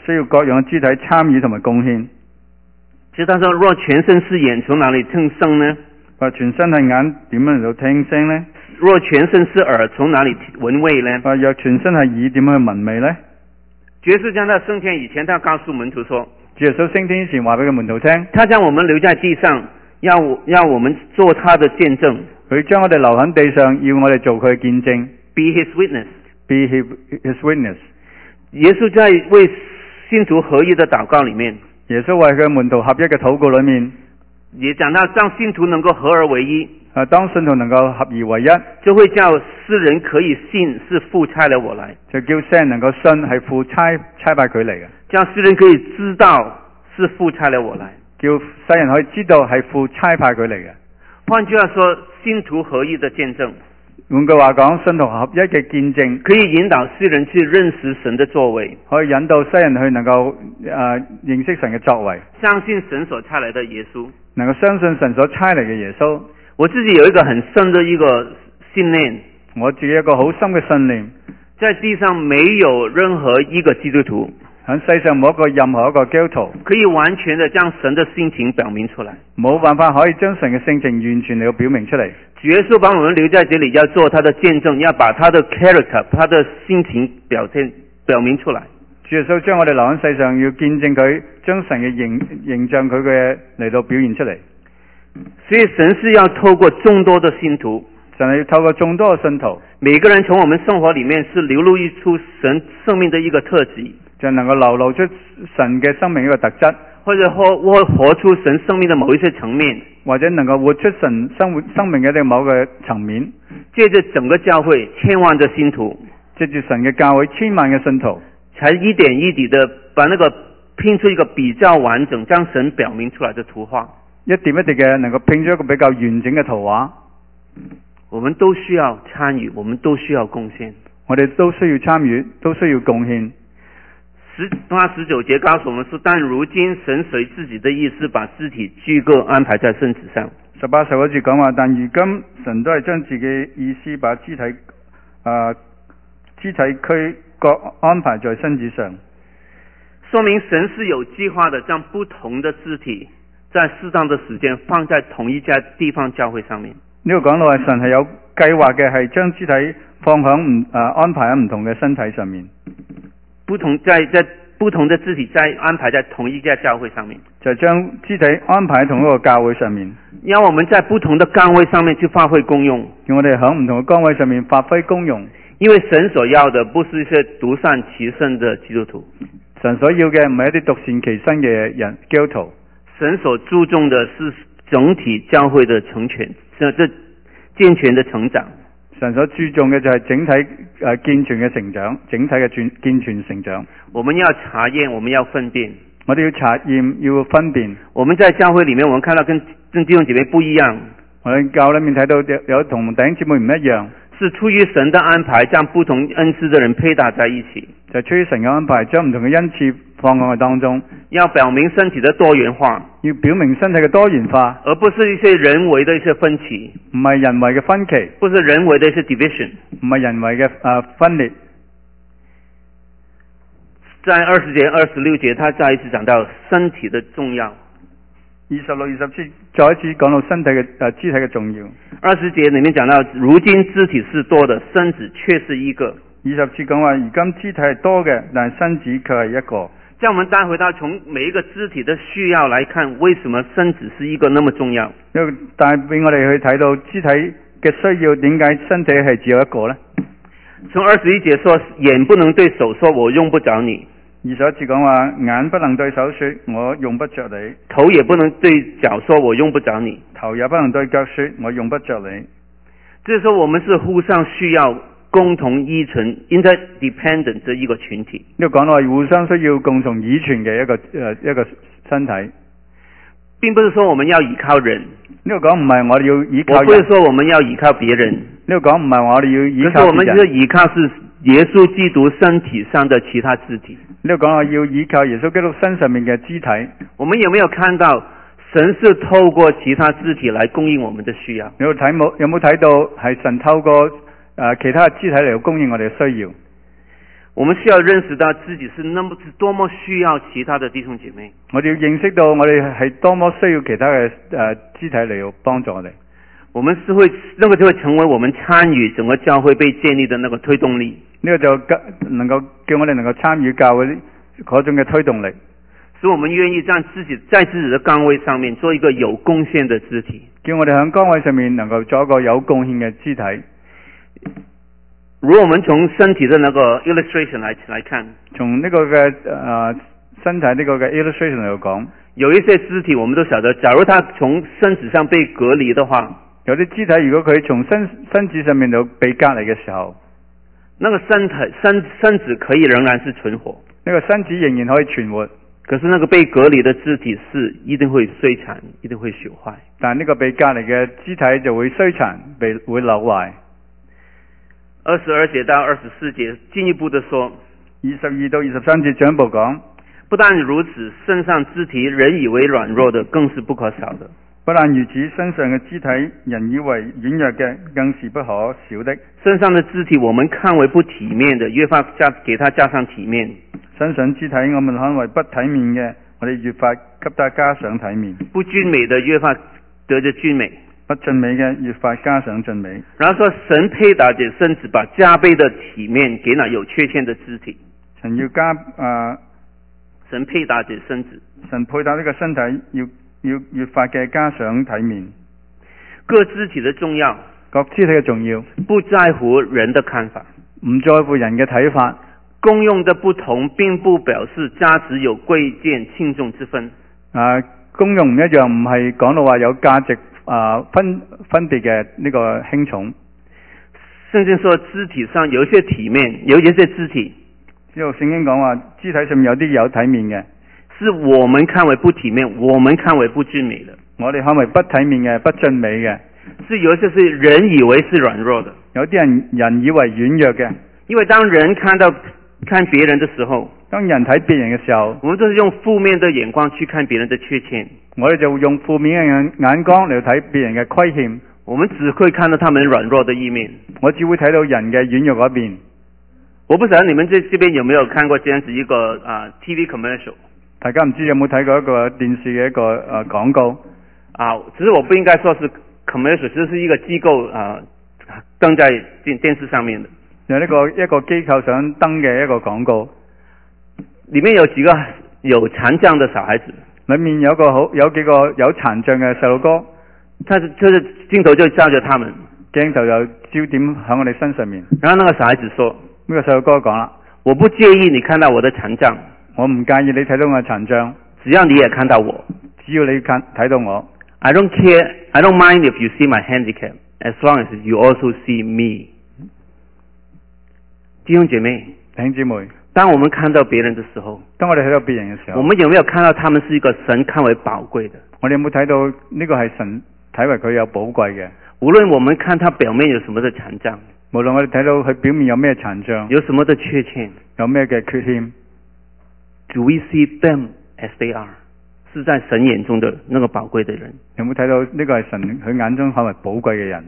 需要各樣嘅肢體參與同埋貢獻。 其實他說，若全身是眼，從哪裡聽聲呢？ 話全身係眼，點樣嚟到聽聲呢？ 若全身是耳，從哪裡聞味呢？ 話若全身係耳，點樣去聞味呢？ 主耶穌將他升天以前，他告訴門徒說， 主耶穌升天前話俾個門徒聽， 他將我們留在地上，要要我們做他的見證。 佢將我哋留喺地上，要我哋做佢嘅見證。 Be his witness. Be his, his witness. 耶穌在為信徒合一的禱告裡面， 耶穌為佢門徒合一嘅禱告裡面， 也講到讓信徒能夠合而為一。 啊，當信徒能夠合而為一， 就會叫世人可以信是父差了我來， 就叫世人能夠信係父差差派佢嚟嘅， 叫世人可以知道是父差了我來， 叫世人可以知道係父差派佢嚟嘅。 換句話說，信徒合一的見證， 換句話講，信徒合一嘅見證可以引導世人去認識神的作為， 可以引導世人去能夠誒、呃、認識神嘅作為， 相信神所差來的耶穌， 能夠相信神所差嚟嘅耶穌。 我自己有一個很深的一個信念， 我自己一個好深嘅信念， 在地上沒有任何一個基督徒喺世上冇一個任何一個基督徒可以完全的將神的性情表明出來， 冇辦法可以將神嘅性情完全嚟到表明出嚟。 主耶穌把我們留在這裡，要做他的見證，要把他的 character， 他的性情表現表明出來。 主耶穌將我哋留喺世上，要見證佢將神嘅形形象佢嘅嚟到表現出嚟。 所以神是要透過眾多的信徒， 神係要透過眾多嘅信徒， 每個人從我們生活裡面是流露出神生命的一個特質， 就能夠流露出神嘅生命一個特質， 或者活或活出神生命的某一些層面， 或者能夠活出神生活生命嘅啲某個層面。 借着整個教會千萬的信徒， 借住神嘅教會千萬嘅信徒， 才一點一滴的把那個拼出一個比較完整，將神表明出來的圖畫。 一點一滴嘅能夠拼出一個比較完整嘅圖畫。 我們都需要參與，我們都需要貢獻。 我哋都需要參與，都需要貢獻。 十八十九節告訴我們說，但如今神隨自己的意思，把肢體俱各安排在身子上。 十八十九節講話，但如今神都係將自己意思把肢體啊、呃、肢體俱各安排在身子上， 說明神是有計劃的，將不同的肢體在適當的時間放在同一家地方教會上面。 呢個講到係神係有計劃嘅，係將肢體放響唔啊安排喺唔同嘅身體上面， 不同在在不同的肢體在安排在同一家教會上面， 就將肢體安排喺同一個教會上面， 讓我們在不同的崗位上面去發揮功用， 讓我哋響唔同嘅崗位上面發揮功用。 因為神所要的不是一些獨善其身的基督徒， 神所要嘅唔係一啲獨善其身嘅人基督徒， 神所注重的是整體教會的成全，這這健全的成長。 神所注重嘅就係整體誒、呃、健全嘅成長，整體嘅健健全成長。 我們要查驗，我們要分辨， 我哋要查驗，要分辨。 我們在教會裡面，我們看到跟跟弟兄姐妹不一樣。 我喺教裏面睇到有有同弟兄姊妹唔一樣， 是出於神的安排，將不同恩賜的人配搭在一起。 就係出於神嘅安排，將唔同嘅恩賜放喺我當中， 要表明身體的多元化， 要表明身體嘅多元化， 而不是一些人為的一些分歧， 唔係人為嘅分歧， 不是人為的一些 division， 唔係人為嘅誒分裂。 在二十節、二十六節，他再一次講到身體的重要。 二十六、二十節再一次講到身體嘅誒、呃、肢體嘅重要。 二十節裡面講到，如今肢體是多的，身子卻是一個。 二十節講話，而今肢體係多嘅，但係身子卻係一個。 將我們帶回到從每一個肢體的需要來看，為什麼身子是一個那麼重要？ 因為帶俾我哋去睇到肢體嘅需要，點解身體係只有一個呢？ 從二十一節說，眼不能對手說我用不着你。 二十一節講話，眼不能對手說我用不着你， 頭也不能對腳說我用不着你， 頭也不能對腳說我用不着你。 這時候我們是互相需要、共同依存 interdependent 這一個群體。 呢個講到係互相需要、共同依存嘅一個誒、呃、一個身體， 並不是說我們要依靠人。 呢個講唔係我哋要依靠人， 我不是說我們要依靠別人。 呢個講唔係我哋要依靠別人。 可是我們就是依靠是耶穌基督身體上的其他肢體。 呢個講係要依靠耶穌基督身上面嘅肢體。 我們有沒有看到神是透過其他肢體來供應我們的需要？ 有睇冇？有冇睇到係神透過誒、呃、其他肢體嚟供應我哋嘅需要？ 我們需要認識到自己是那麼是多麼需要其他的弟兄姐妹。 我哋要認識到我哋係多麼需要其他嘅誒肢體嚟到幫助我哋。 我們是會那個就會成為我們參與整個教會被建立的那個推動力。 呢個就能夠叫我哋能夠參與教會嗰種嘅推動力， 使我們願意讓自己在自己的崗位上面做一個有貢獻的肢體。 叫我哋喺崗位上面能夠做一個有貢獻嘅肢體。 如果我們從身體的那個 illustration 來來看， 從呢個嘅誒、呃、身體呢個嘅 illustration 嚟講， 有一些肢體我們都曉得，假如他從身子上被隔離的話， 有啲肢體如果佢從身身子上面度被隔離嘅時候， 那個身體身身子可以仍然是存活， 呢個身子仍然可以存活， 可是那個被隔離的肢體是一定會衰殘，一定會朽壞。 但呢個被隔離嘅肢體就會衰殘，被會朽壞。 二十二節到二十四節進一步的說， 二十二到二十三節進一步講， 不但如此，身上肢體人以為軟弱的，更是不可少的。 不但如此，身上嘅肢體人以為軟弱嘅，更是不可少的。 身上的肢體我們看為不體面的，越發加給它加上體面。 身上肢體我們看為不體面嘅，我哋越發給它加上體面。 不俊美的越發得着俊美， 不俊美嘅越發加上俊美。 然後說神配搭這身子，把加倍的體面給那有缺陷的肢體。 神要加啊， 神配搭這身子， 神配搭呢個身體要要越發嘅加上體面。 各肢體的重要， 各肢體嘅重要， 不在乎人的看法， 唔在乎人嘅睇法。 功用的不同，並不表示價值有貴賤輕重之分。 啊，功用唔一樣，唔係講到話有價值啊分分別嘅呢個輕重。 聖經說肢體上有一些體面，有一些肢體， 之後聖經講話肢體上面有啲有體面嘅， 是我們看為不體面，我們看為不俊美的。 我哋看為不體面嘅、不俊美嘅， 是有些是人以為是軟弱的， 有啲人人以為軟弱嘅。 因為當人看到看別人的時候， 當人睇別人嘅時候， 我們都是用負面的眼光去看別人的缺陷， 我哋就會用負面嘅眼眼光嚟睇別人嘅虧欠。 我們只會看到他們軟弱的一面， 我只會睇到人嘅軟弱嗰邊。 我不曉得你們這這邊有沒有看過這樣子一個啊、呃、T V commercial？ 大家唔知有冇睇過一個電視嘅一個誒廣、呃、告啊？其實我不應該說是 commercial，這是一個機構啊、呃、登在電電視上面的。 有呢個一個機構想登嘅一個廣告， 裏面有幾個有殘障的小孩子， 裏面有個好有幾個有殘障嘅細路哥， 他就是鏡頭就照着他們， 鏡頭就焦點喺我哋身上面。 然後那個小孩子說： 呢個細路哥講啦， 我不介意你看到我的殘障， 我唔介意你睇到我嘅殘障， 只要你也看到我， 只要你看睇到我。 I don't care, I don't mind if you see my handicap, as long as you also see me。弟兄姐妹， 弟兄姊妹， 當我們看到別人的時候， 當我哋睇到別人嘅時候， 我們有沒有看到他們是一個神看為寶貴的？ 我哋有冇睇到呢個係神睇為佢有寶貴嘅？ 無論我們看他表面有什麼的殘障， 無論我哋睇到佢表面有咩殘障， 有什麼的缺陷， 有咩嘅缺陷 ，Do we see them as they are？ 是在神眼中的那個寶貴的人。 有冇睇到呢個係神佢眼中看為寶貴嘅人？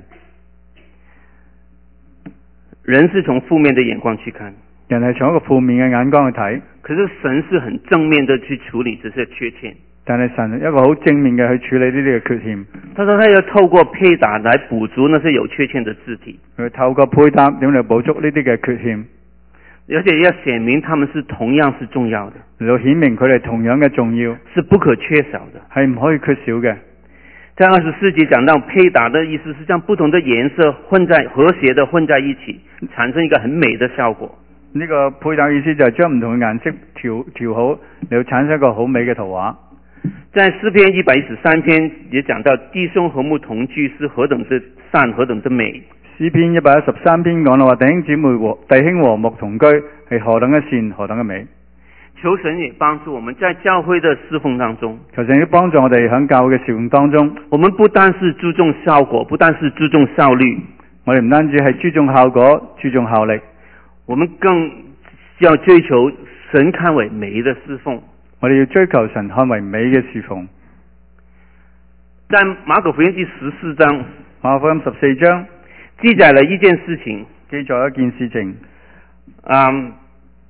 人是從負面的眼光去看， 人係從一個負面嘅眼光去睇， 可是神是很正面的去處理這些缺陷。 但係神一個好正面嘅去處理呢啲嘅缺陷。 他說他要透過配搭來補足那些有缺陷的肢體， 佢透過配搭點嚟補足呢啲嘅缺陷， 而且要顯明他們是同樣是重要的， 嚟到顯明佢哋同樣嘅重要， 是不可缺少的， 係唔可以缺少嘅。 在二十四節講到配搭的意思是將不同的顏色混在和諧的混在一起，產生一個很美的效果。 呢個配搭意思就係將唔同嘅顏色調調好，嚟到產生一個好美嘅圖畫。 在詩篇一百一十三篇也講到弟兄和睦同居是何等之善，何等之美。 詩篇一百一十三篇講到話弟兄姊妹和弟兄和睦同居係何等嘅善，何等嘅美。 求神也幫助我們在教會的侍奉當中， 求神要幫助我哋喺教會嘅侍奉當中， 我們不單是注重效果，不單是注重效率， 我哋唔單止係注重效果，注重效力， 我們更要追求神看為美的侍奉。 我哋要追求神看為美嘅侍奉。 在馬可福音第十四章， 馬可福音十四章記載了一件事情， 記載一件事情。 嗯，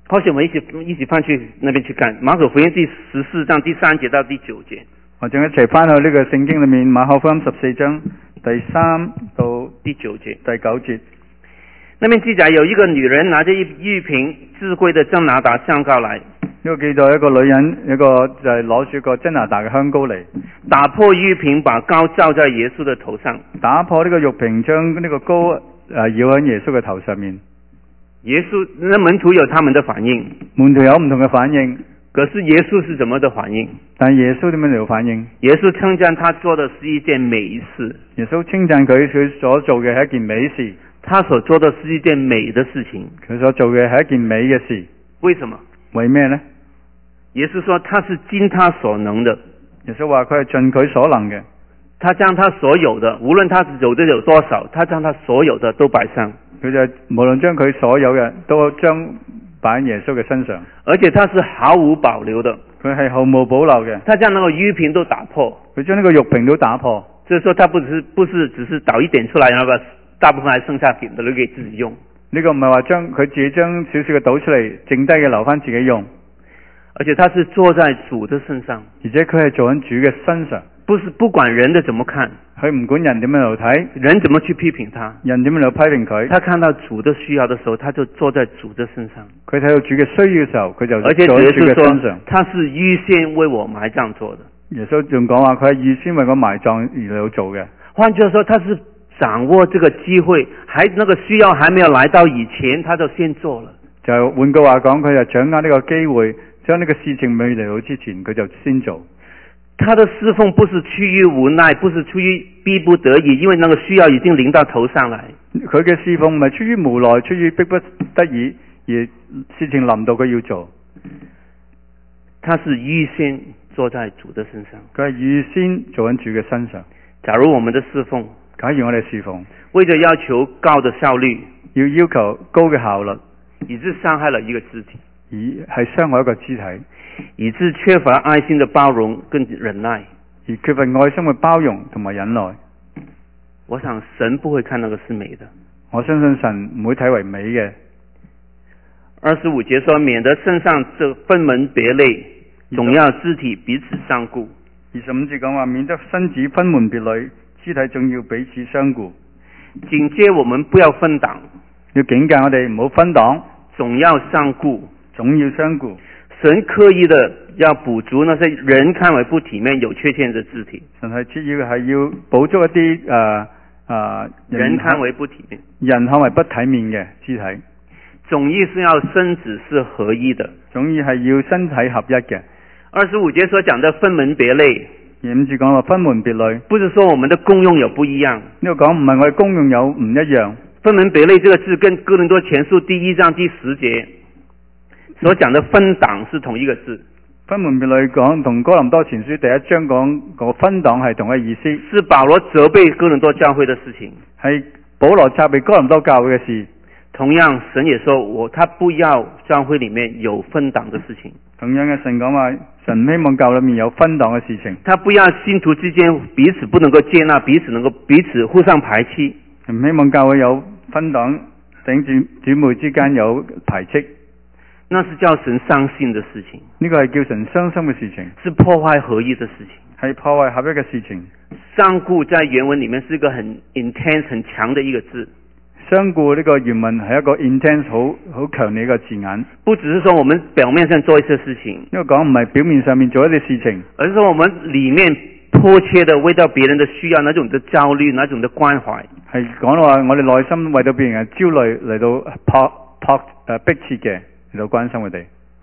或許我們一起一起翻去那邊去看馬可福音第十四章第三節到第九節。 或者一齊翻去呢個聖經裏面馬可福音十四章第三到第九節。 第九節。 那邊記載有一個女人拿着一一瓶至貴的真哪噠香膏來。 呢個記載一個女人，一個就係攞住個真哪噠嘅香膏嚟， 打破玉瓶，把膏罩在耶穌的頭上。 打破呢個玉瓶，將呢個膏誒繞喺耶穌嘅頭上面。 耶穌，那門徒有他們的反應， 門徒有唔同嘅反應。 可是耶穌是怎麼的反應？ 但係耶穌點樣嚟反應？ 耶穌稱讚他做的是一件美事。 耶穌稱讚佢佢所做嘅係一件美事。 他所做的是一件美的事情。 佢所做嘅係一件美嘅事。 為什麼？ 為咩呢？ 耶穌說他是盡他所能的。 耶穌話佢係盡佢所能嘅。 他將他所有的，無論他有的有多少，他將他所有的都擺上。 佢就無論將佢所有嘅都將擺喺耶穌嘅身上。 而且他是毫無保留的。 佢係毫無保留嘅。 他將那個玉瓶都打破。 佢將呢個玉瓶都打破。 就是說他不只是不是只是倒一點出來，然後把大部分還剩下給留給自己用。 呢個唔係話將佢自己將少少嘅倒出嚟，剩低嘅留翻自己用。 而且他是坐在主的身上。 而且佢係坐喺主嘅身上。 不是不管人的怎麼看， 佢唔管人點樣嚟睇， 人怎麼去批評他， 人點樣嚟批評佢。 他看到主的需要的時候，他就坐在主的身上。 佢睇到主嘅需要嘅時候，佢就而且坐喺主嘅身上。 他是預先為我埋葬做的。 耶穌仲講話佢係預先為我埋葬而嚟做嘅。 換句話說，他是掌握這個機會，還那個需要還沒有來到以前，他就先做了。 就換句話講，佢就掌握呢個機會，將呢個事情未嚟到之前，佢就先做。 他的侍奉不是出於無奈，不是出於逼不得已，因為那個需要已經臨到頭上來。 佢嘅侍奉唔係出於無奈，出於逼不得已，而事情臨到佢要做。 他是預先坐在主的身上。 佢係預先做喺主嘅身上。 假如我們的侍奉， 假如我哋侍奉， 為咗要求高的效率， 要要求高嘅效率， 以致傷害了一個肢體， 而係傷害一個肢體， 以致缺乏愛心的包容跟忍耐， 而缺乏愛心嘅包容同埋忍耐。 我想神不會看那個是美的。 我相信神唔會睇為美嘅。 二十五節說，免得身上這分門別類，總要肢體彼此相顧。 二十五節講話，免得身子分門別類，肢體總要彼此相顧。 警戒我們不要分黨， 要警戒我哋唔好分黨， 總要相顧， 總要相顧。 神刻意的要補足那些人看為不體面、有缺陷的肢體。 神係主要係要補足一啲誒誒人看為不體面、 人看為不體面嘅肢體。 總意是要身子是合一的， 總意係要身體合一嘅。 二十五節所講的分門別類， 廿五節講話分門別類， 不是說我們的功用有不一樣。 呢個講唔係我哋功用有唔一樣。 分門別類這個字跟哥林多前書第一章第十節所講的分黨是同一個字。 分門別類講同哥林多前書第一章講個分黨係同一個意思。 是保羅責備哥林多教會的事情， 係保羅責備哥林多教會嘅事。 同樣神也說我他不要教會裏面有分黨的事情。 同樣嘅神講話，神希望教裏面有分黨嘅事情。 他不要信徒之間彼此不能夠接納，彼此能夠彼此互相排斥。 唔希望教會有分黨，弟兄姊妹之間有排斥。 那是叫神傷心的事情。 呢個係叫神傷心嘅事情， 是破壞合一的事情， 係破壞合一嘅事情。 相顧在原文裏面是一個很 intense 很強的一個字。 相顧呢個原文係一個 intense 好好強烈嘅一個字眼， 不只是說我們表面上做一些事情， 因為講唔係表面上面做一啲事情， 而是說我們裏面迫切的為到別人的需要，那種的焦慮，那種的關懷， 係講話我哋內心為到別人嘅焦慮嚟到迫迫誒迫切嘅嚟到關心佢哋。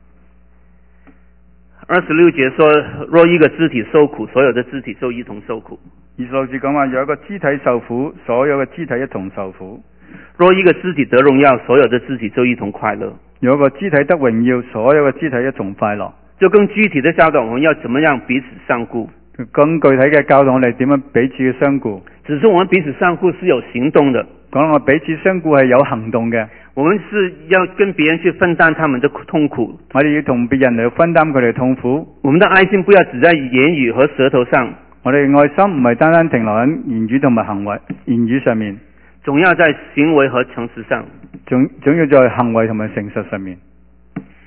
二十六節說，若一個肢體受苦，所有的肢體就一同受苦。 二十六節講話，有一個肢體受苦，所有嘅肢體一同受苦。 若一個肢體得榮耀，所有的肢體就一同快樂。 有一個肢體得榮耀，所有嘅肢體一同快樂。 就更具體的教導我們要怎麼樣彼此相顧。 更具體嘅教導我哋點樣彼此嘅相顧。 只是我們彼此相顧是有行動的。 講我彼此相顧係有行動嘅。 我們是要跟別人去分擔他們的痛苦。 我哋要同別人嚟分擔佢哋嘅痛苦。 我們的愛心不要只在言語和舌頭上。 我哋愛心唔係單單停留喺言語同埋行為言語上面， 總要在行為和誠實上。 總總要在行為同埋誠實上面。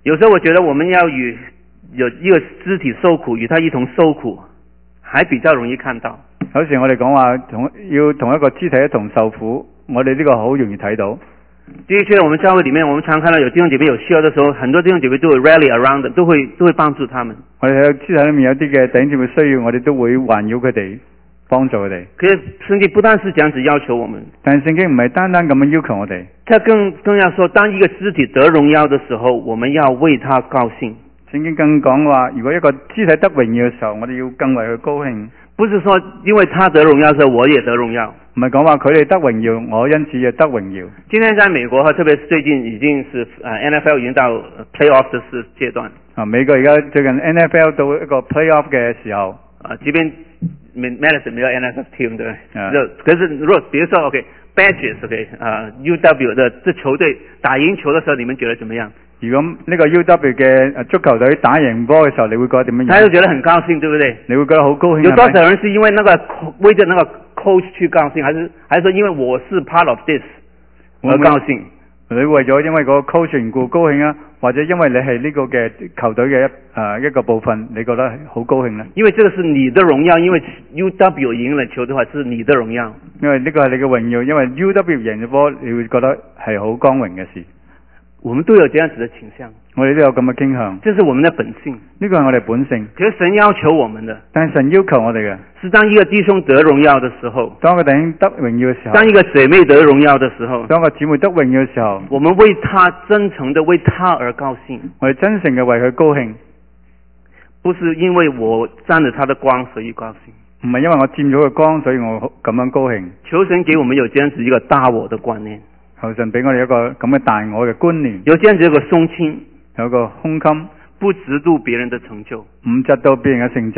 有時候我覺得我們要與有一個肢體受苦，與他一同受苦，還比較容易看到。 有時我哋講話同要同一個肢體一同受苦，我哋呢個好容易睇到。 的確，我們教會裡面，我們常看到有弟兄姐妹有需要的時候，很多弟兄姐妹都會 rally around， 都會都會幫助他們。我哋睇到肢體裡面有啲嘅弟兄姐妹需要，我哋都會環繞佢哋，幫助佢哋。其實聖經不單是這樣子要求我們，但係聖經唔係單單咁樣要求我哋，他更更要說，當一個肢體得榮耀的時候，我們要為他高興。聖經更講話，如果一個肢體得榮耀嘅時候，我哋要更為佢高興。不是說因為他得榮耀的時候，我也得榮耀。唔係講話佢哋得榮耀，我因此也得榮耀。今天在美國，特別是最近已經是呃 N F L 已經到 playoff 的是階段。啊，美國而家最近 N F L 到一個 playoff 嘅時候。啊，這邊 Madison 沒有 N F L team 對。啊。可是如果比如說 OK Badgers OK 啊 U W 的這球隊打贏球的時候，你們覺得怎麼樣？如果呢個 U W 嘅足球隊打贏波嘅時候，你會覺得點樣？他就覺得很高興，對不對？你會覺得好高興。有多少人是因為那個為着那個 coach 去高興，還是還是說因為我是 part of this 而高興？你為咗因為嗰個 coach 緣故高興啊，或者因為你係呢個嘅球隊嘅一誒一個部分，你覺得好高興呢？因為這個是你的榮耀，因為 U W 贏了球的話，是你的榮耀。因為呢個係你嘅榮耀，因為 U W 贏咗波，你會覺得係好光榮嘅事。我們都有這樣子的傾向，我哋都有咁嘅傾向，這是我們的本性，呢個係我哋本性。其實神要求我們的，但係神要求我哋嘅，是當一個弟兄得榮耀的時候，當一個弟兄得榮耀嘅時候，當一個姐妹得榮耀的時候，當一個姊妹得榮耀嘅時候，我們為他真誠的為他而高興，我哋真誠嘅為佢高興，不是因為我沾了他的光所以高興，唔係因為我佔咗佢光所以我咁樣高興。求神給我們有這樣子一個大我的觀念。求神俾我哋一個咁嘅大我嘅觀念，有這樣子一個胸襟，有個胸襟，不嫉妒別人的成就，唔嫉妒別人嘅成就。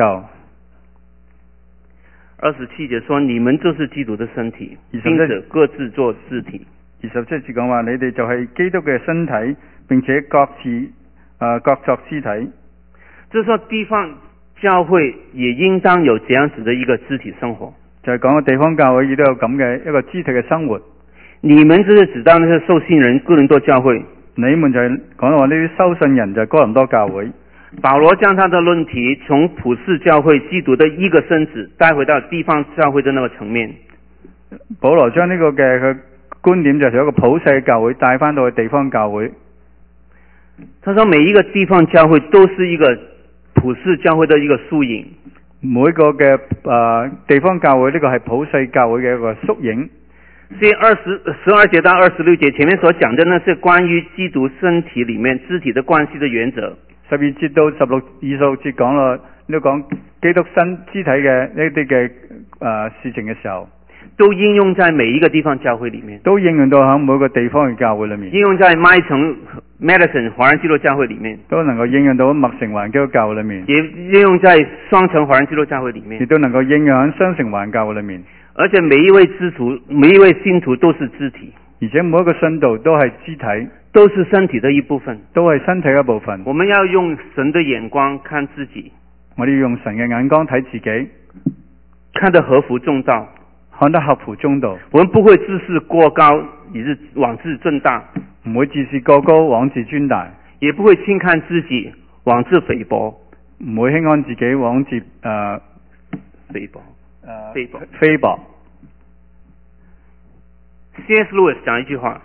二十七節說：你們就是基督的身體，並且各自做肢體。二十七節講話，你哋就係基督嘅身體，並且各自誒、呃、各作肢體。就是說地方教會也應當有這樣子的一個肢體生活，就係講個地方教會亦都有咁嘅一個肢體嘅生活。你們就是指到那些受信人哥林多教會，你們就係講到話呢啲收信人就係哥林多教會。保羅將他的論題從普世教會基督的一個身子帶回到地方教會的那個層面。保羅將呢個嘅佢觀點就係一個普世教會帶翻到去地方教會。他說每一個地方教會都是一個普世教會的一個縮影，每個嘅誒、呃、地方教會呢個係普世教會嘅一個縮影。所以二十十二節到二十六節前面所講的呢，是關於基督身體裏面肢體的關係的原則。十二節到十六二十六節講咯，呢講基督身肢體嘅呢啲嘅誒事情嘅時候，都應用在每一個地方教會裏面，都應用到喺每個地方嘅教會裏面，應用在麥城 Madison 華人基督教會裏面，都能夠應用到麥城華人基督教會裏面，也應用在雙城華人基督教會裏面，亦都能夠應用喺雙城華人教會裏面。而且每一位基督徒，每一位信徒都是肢體，而且每一個信徒都係肢體，都是身體的一部分，都係身體嘅一部分。我們要用神的眼光看自己，我哋要用神嘅眼光睇自己，看得合乎中道，看得合乎中道。我們不會自視過高，以致妄自尊大，唔會自視過高，妄自尊大，也不會輕看自己，妄自菲薄，唔會輕看自己，妄自誒菲薄。呃，菲薄，菲薄。C S Lewis 講一句話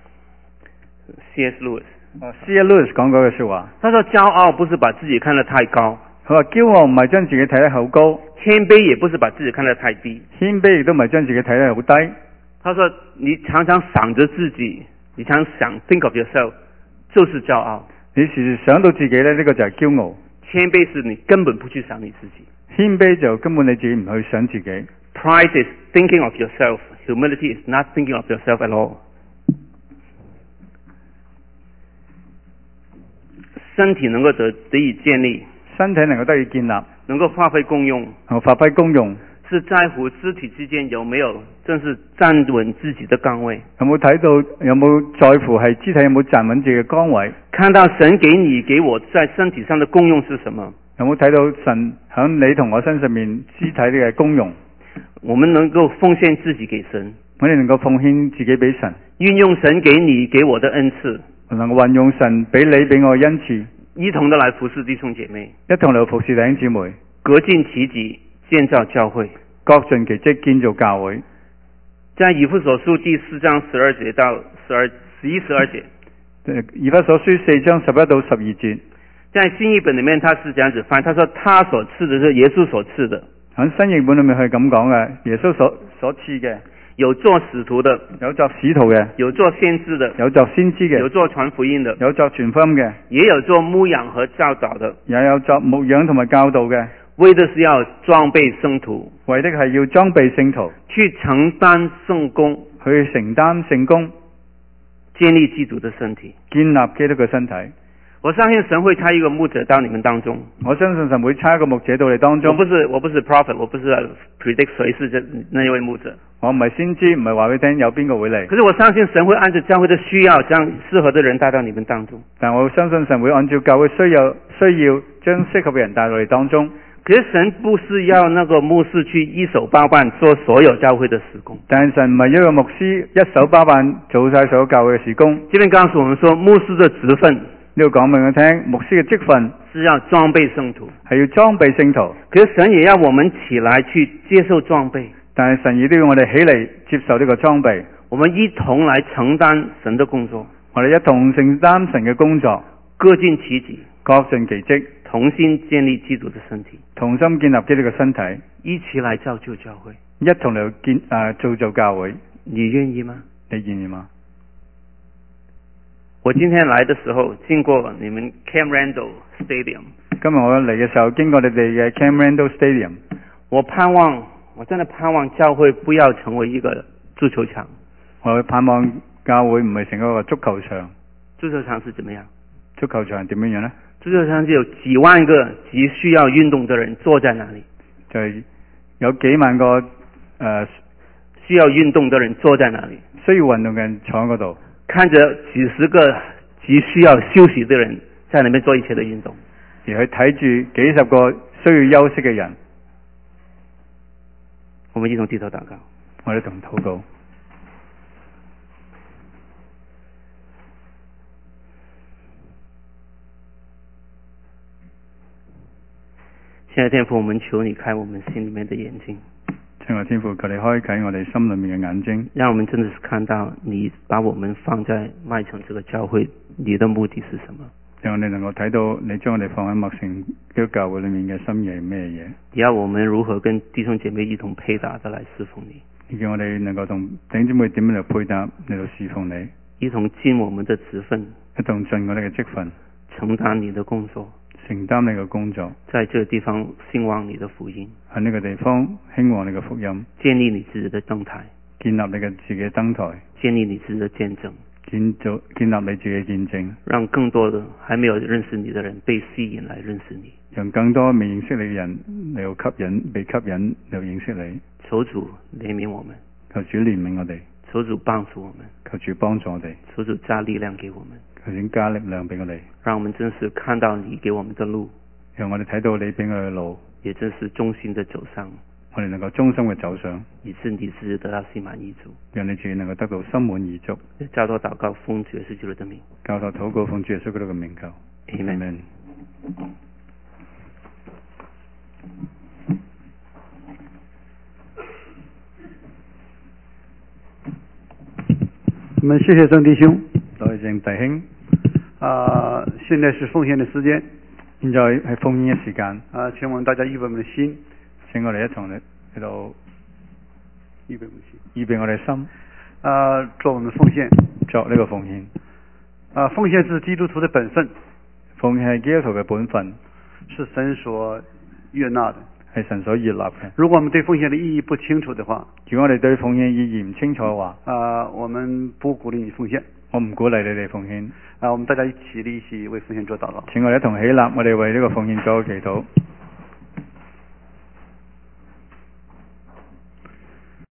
，C S Lewis，啊 C S Lewis 講嗰句說話，他說驕傲不是把自己看得太高，佢話驕傲唔係將自己睇得好高，謙卑也不是把自己看得太低，謙卑亦都唔係將自己睇得好低。他說你常常想着自己，你常想 think of yourself， 就是驕傲。你時時想到自己咧，呢、這個就係驕傲。謙卑是你根本不去想你自己。謙卑就根本你自己唔去想自己。Pride is thinking of yourself. Humility is not thinking of yourself at all. 身體能夠得得以建立，身體能夠得以建立，能夠發揮功用，發揮功用，是在乎肢體之間有沒有正是站穩自己的崗位。有冇睇到有冇在乎係肢體有冇站穩自己嘅崗位？看到神給你給我在身體上的功用是什麼？有冇睇到神喺你同我身上面肢體嘅功用？我們能夠奉獻自己給神，我哋能夠奉獻自己俾神，運用神給你給我的恩賜， 能夠運用神俾你俾我恩賜， 一同的來服侍弟兄姐妹， 一同嚟服侍弟兄姊妹， 各盡其職建造教會， 各盡其職建造教會。 在以弗所書第四章十二節到十二十一十二節， 以弗所書四章十一到十二節， 在新譯本裡面他是這樣子翻，他說他所賜的是耶穌所賜的。 喺新譯本裡面係咁講嘅，耶穌所所賜嘅， 有做使徒的， 有作使徒嘅， 有做先知的， 有作先知嘅， 有做傳福音的， 有作傳福音嘅， 也有做牧養和教導的， 也有作牧養同埋教導嘅， 為的是要裝備聖徒， 為的係要裝備聖徒， 去承擔聖工， 去承擔聖工， 建立基督的身體， 建立基督嘅身體。 我相信神會差一個牧者到你們當中。 我相信神會差一個牧者到你當中。 我不是我不是 prophet， 我不是 predict 誰是這那一位牧者。 我唔係先知，唔係話俾你聽有邊個會嚟。 可是我相信神會按照教會的需要，將適合的人帶到你們當中。 但我相信神會按照教會需要需要將適合嘅人帶到你當中。 可是神不是要那個牧師去一手包辦做所有教會的事工。 但係神唔係一個牧師一手包辦做晒所有教會嘅事工。 這邊告訴我們說，牧師的職分。 呢度講俾我聽，牧師嘅職分是要裝備聖徒， 係要裝備聖徒。 可是神也要我們起來去接受裝備， 但係神亦都要我哋起嚟接受呢個裝備。 我們一同來承擔神的工作， 我哋一同承擔神嘅工作， 各盡其職， 各盡其職， 同心建立基督的身體， 同心建立基督嘅身體， 一起來造就教會， 一同嚟建誒造就教會。 你願意嗎？ 你願意嗎？ 我今天來的時候，經過你們 Camp Randall Stadium。 今日我嚟嘅時候，經過你哋嘅 Camp Randall Stadium。 我盼望，我真的盼望教會不要成為一個足球場。 我盼望教會唔係成一個足球場。 足球場是怎麼樣？ 足球場點樣樣呢？ 足球場就有幾萬個急需要運動的人坐在那裡。 就係有幾萬個誒、呃、 需要運動的人坐在那裡。 需要運動嘅人坐喺嗰度。 看着幾十個急需要休息的人在那邊做一切的運動， 而去睇住幾十個需要休息嘅人。 我們一同低頭禱告， 我哋同禱告。 親愛的天父，我們求你開我們心裏面的眼睛。 親愛的天父，求你開啟我哋心裏面嘅眼睛， 讓我們真的是看到你把我們放在麥城這個教會，你的目的是什麼？ 讓我哋能夠睇到你將我哋放喺麥城基督教會裏面嘅心意係咩嘢？ 你要我們如何跟弟兄姐妹一同配搭的來侍奉你？ 你叫我哋能夠同弟兄姊妹點樣嚟配搭嚟到侍奉你？ 一同盡我們的職分， 一同盡我哋嘅職分， 承擔你的工作， 承擔你嘅工作， 在這個地方興旺你的福音， 喺呢個地方興旺你嘅福音， 建立你自己的燈台， 建立你嘅自己嘅燈台， 建立你自己的見證， 建造建立你自己嘅見證， 讓更多的還沒有認識你的人被吸引來認識你， 讓更多未認識你嘅人嚟到吸引被吸引嚟到認識你。 求主憐憫我們， 求主憐憫我哋， 求主幫助我們， 求主幫助我哋， 求主加力量給我們， 求主加力量俾我哋， 讓我們真是看到你給我們的路， 讓我哋睇到你俾我哋嘅路， 也真是忠心的走上， 我哋能夠忠心嘅走上， 以致你自己得到心滿意足， 讓你自己能夠得到心滿意足。 交託禱告，奉主耶穌基督的名， 教導禱告，奉主耶穌基督嘅名求。Amen。 我們謝謝鄭弟兄。 多謝鄭弟兄。 啊，現在是奉獻的時間。 現在係奉獻嘅時間。 啊，請我們大家預備我們的心。 請我哋一同嚟喺度預備我們的心。 預備我哋心。 啊，做我們奉獻。 作呢個奉獻。 啊，奉獻是基督徒的本分。 奉獻係基督徒嘅本分， 是神所悅納的。 係神所悅納嘅。 如果我們對奉獻的意義不清楚的話， 如果我哋對奉獻意義唔清楚嘅話， 啊，我們不鼓勵你奉獻。 我唔鼓勵你哋奉獻。 啊，我們大家一起立，一起為奉獻做禱告。 請我哋一同起立，我哋為呢個奉獻做個祈禱。